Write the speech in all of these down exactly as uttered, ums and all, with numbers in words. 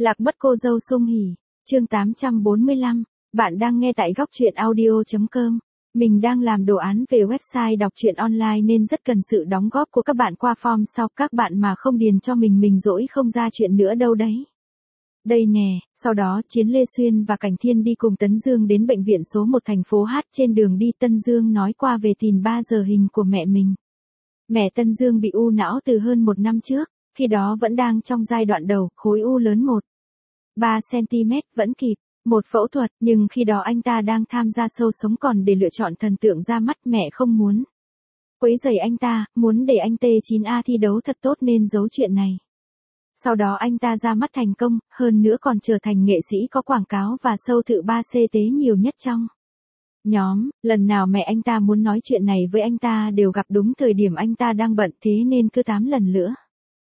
Lạc mất cô dâu Sung Hỉ, chương tám trăm bốn mươi lăm, bạn đang nghe tại góc truyện audio chấm com. Mình đang làm đồ án về website đọc truyện online nên rất cần sự đóng góp của các bạn qua form sau, các bạn mà không điền cho mình mình dỗi không ra chuyện nữa đâu đấy. Đây nè, sau đó Chiến Lê Xuyên và Cảnh Thiên đi cùng Tấn Dương đến bệnh viện số một thành phố H. Trên đường đi Tân Dương nói qua về tìm ba giờ hình của mẹ mình. Mẹ Tân Dương bị u não từ hơn một năm trước, khi đó vẫn đang trong giai đoạn đầu, khối u lớn một phẩy ba xăng-ti-mét vẫn kịp một phẫu thuật, nhưng khi đó anh ta đang tham gia sâu sống còn để lựa chọn thần tượng ra mắt, mẹ không muốn quấy rầy anh ta, muốn để anh T chín A thi đấu thật tốt nên giấu chuyện này. Sau đó anh ta ra mắt thành công, hơn nữa còn trở thành nghệ sĩ có quảng cáo và show thự ba xê tế nhiều nhất trong nhóm. Lần nào mẹ anh ta muốn nói chuyện này với anh ta đều gặp đúng thời điểm anh ta đang bận, thế nên cứ tám lần nữa.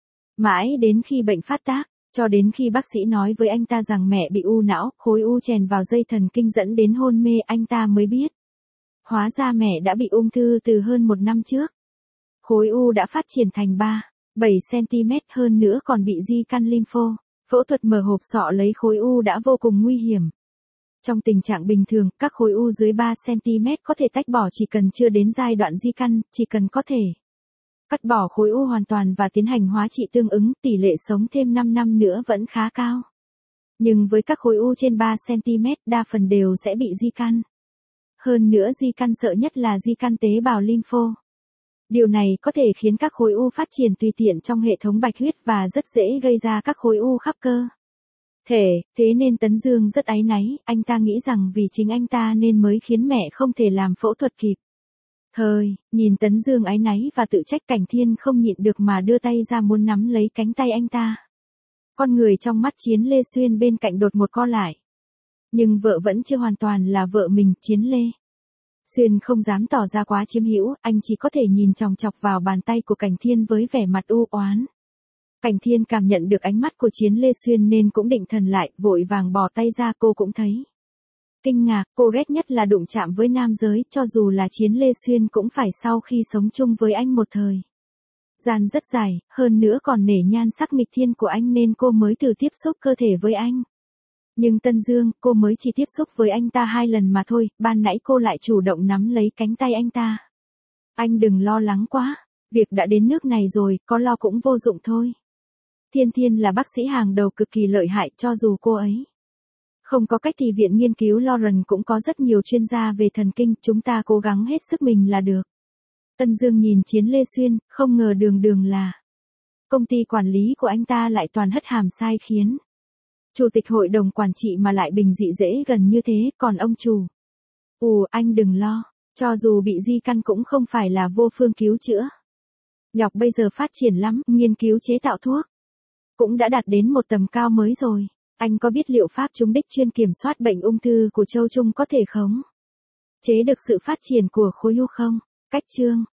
Mãi đến khi bệnh phát tác, cho đến khi bác sĩ nói với anh ta rằng mẹ bị u não, khối u chèn vào dây thần kinh dẫn đến hôn mê, anh ta mới biết. Hóa ra mẹ đã bị ung thư từ hơn một năm trước. Khối u đã phát triển thành ba phẩy bảy xăng-ti-mét, hơn nữa còn bị di căn lympho. Phẫu thuật mở hộp sọ lấy khối u đã vô cùng nguy hiểm. Trong tình trạng bình thường, các khối u dưới ba xăng-ti-mét có thể tách bỏ chỉ cần chưa đến giai đoạn di căn, chỉ cần có thể cắt bỏ khối u hoàn toàn và tiến hành hóa trị tương ứng, tỷ lệ sống thêm năm năm nữa vẫn khá cao. Nhưng với các khối u trên ba xăng-ti-mét, đa phần đều sẽ bị di căn. Hơn nữa di căn sợ nhất là di căn tế bào lympho. Điều này có thể khiến các khối u phát triển tùy tiện trong hệ thống bạch huyết và rất dễ gây ra các khối u khắp cơ thể, thế nên Tấn Dương rất áy náy, anh ta nghĩ rằng vì chính anh ta nên mới khiến mẹ không thể làm phẫu thuật kịp thời. Nhìn Tấn Dương áy náy và tự trách, Cảnh Thiên không nhịn được mà đưa tay ra muốn nắm lấy cánh tay anh ta. Con người trong mắt Chiến Lê Xuyên bên cạnh đột một co lại. Nhưng vợ vẫn chưa hoàn toàn là vợ mình. Chiến Lê Xuyên không dám tỏ ra quá chiếm hữu, anh chỉ có thể nhìn chòng chọc vào bàn tay của Cảnh Thiên với vẻ mặt u oán. Cảnh Thiên cảm nhận được ánh mắt của Chiến Lê Xuyên nên cũng định thần lại, vội vàng bỏ tay ra. Cô cũng thấy kinh ngạc, cô ghét nhất là đụng chạm với nam giới, cho dù là Chiến Lê Xuyên cũng phải sau khi sống chung với anh một thời gian rất dài, hơn nữa còn nể nhan sắc nghịch thiên của anh nên cô mới thử tiếp xúc cơ thể với anh. Nhưng Tân Dương, cô mới chỉ tiếp xúc với anh ta hai lần mà thôi, ban nãy cô lại chủ động nắm lấy cánh tay anh ta. Anh đừng lo lắng quá, việc đã đến nước này rồi, có lo cũng vô dụng thôi. Thiên Thiên là bác sĩ hàng đầu cực kỳ lợi hại, cho dù cô ấy không có cách thì viện nghiên cứu Lawrence cũng có rất nhiều chuyên gia về thần kinh, chúng ta cố gắng hết sức mình là được. Tân Dương nhìn Chiến Lê Xuyên, không ngờ đường đường là công ty quản lý của anh ta lại toàn hất hàm sai khiến chủ tịch hội đồng quản trị mà lại bình dị dễ gần như thế, còn ông chủ. Ù, anh đừng lo, cho dù bị di căn cũng không phải là vô phương cứu chữa. Nhọc bây giờ phát triển lắm, nghiên cứu chế tạo thuốc cũng đã đạt đến một tầm cao mới rồi. Anh có biết liệu pháp trúng đích chuyên kiểm soát bệnh ung thư của Châu Trung có thể khống chế được sự phát triển của khối u không? Cách chương